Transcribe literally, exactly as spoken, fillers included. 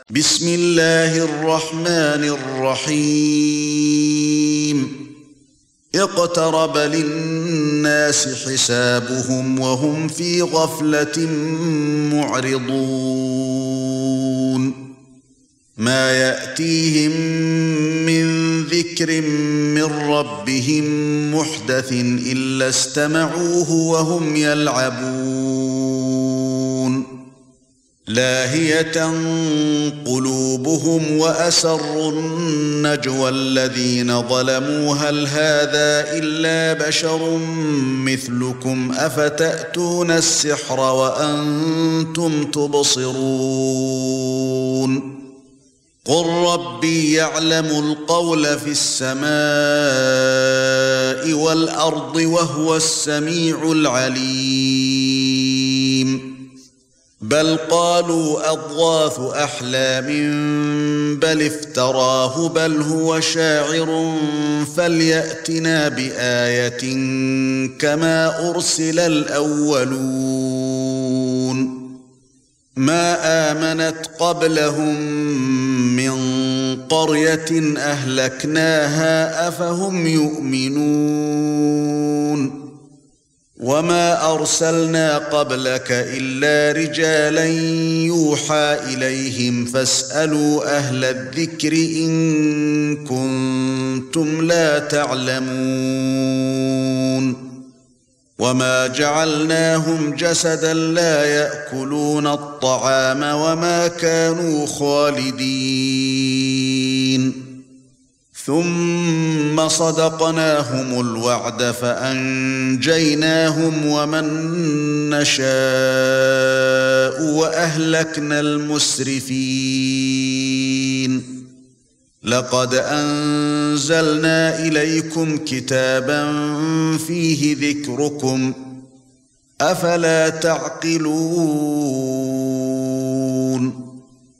بسم الله الرحمن الرحيم اقترب للناس حسابهم وهم في غفلة معرضون ما يأتيهم من ذكر من ربهم محدث إلا استمعوه وهم يلعبون لاهية قلوبهم وأسروا النجوى الذين ظلموا هل هذا إلا بشر مثلكم أفتأتون السحر وأنتم تبصرون قل ربي يعلم القول في السماء والأرض وهو السميع العليم بل قالوا أضغاث أحلام بل افتراه بل هو شاعر فليأتنا بآية كما أرسل الأولون ما آمنت قبلهم من قرية أهلكناها أفهم يؤمنون وما أرسلنا قبلك إلا رجالا يوحى إليهم فاسألوا أهل الذكر إن كنتم لا تعلمون وما جعلناهم جسدا لا يأكلون الطعام وما كانوا خالدين ثم صدقناهم الوعد فأنجيناهم ومن نشاء وأهلكنا المسرفين لقد أنزلنا إليكم كتابا فيه ذكركم أفلا تعقلون